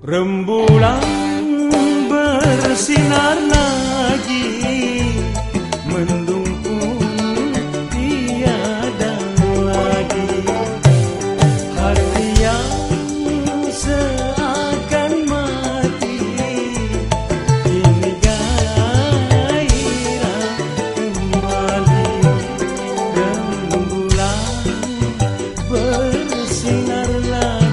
Rembulan bersinar lagi, mendung pun tiada lagi. Hati yang seakan mati, kini gairah kembali. Rembulan bersinar lagi.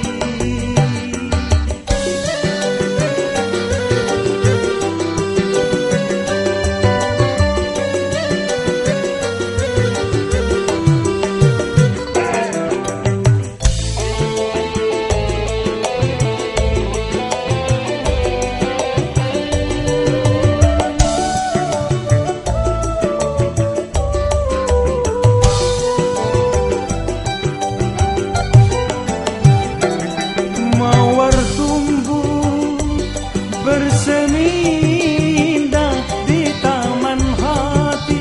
Bersemindah di taman hati,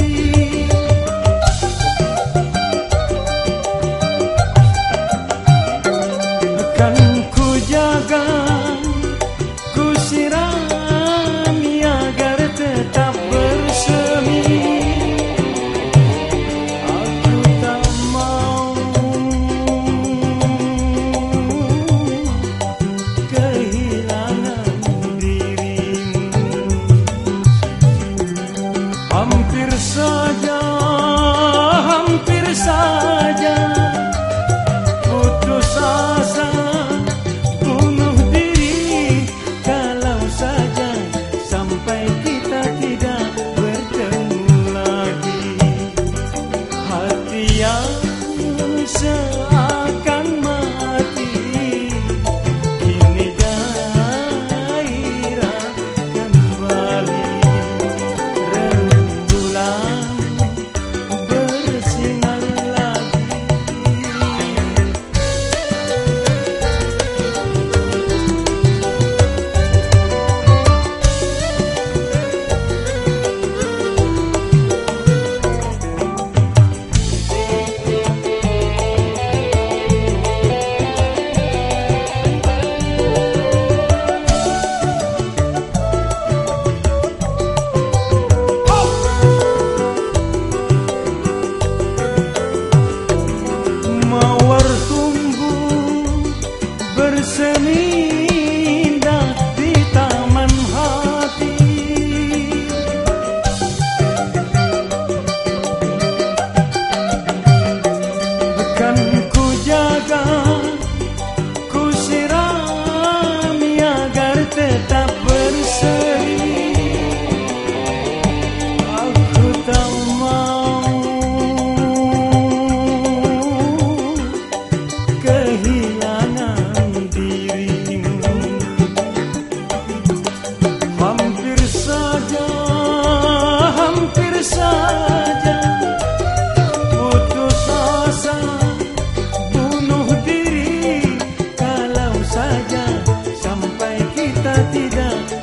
akan ku jaga, ku sirami agar tetap bersemi. Aku tak mau kehilangan. Hampir saja putus asa, bunuh diri kalau saja sampai kita tidak bertemu lagi. Hati yang seakan mati, kini gairah kembali. Bersemindah di taman hati, akan ku jaga, ku sirami agar tetap berseri. Aku tak mau kehilangan dirimu. Hampir saja putus asa, bunuh diri kalau saja sampai kita tidak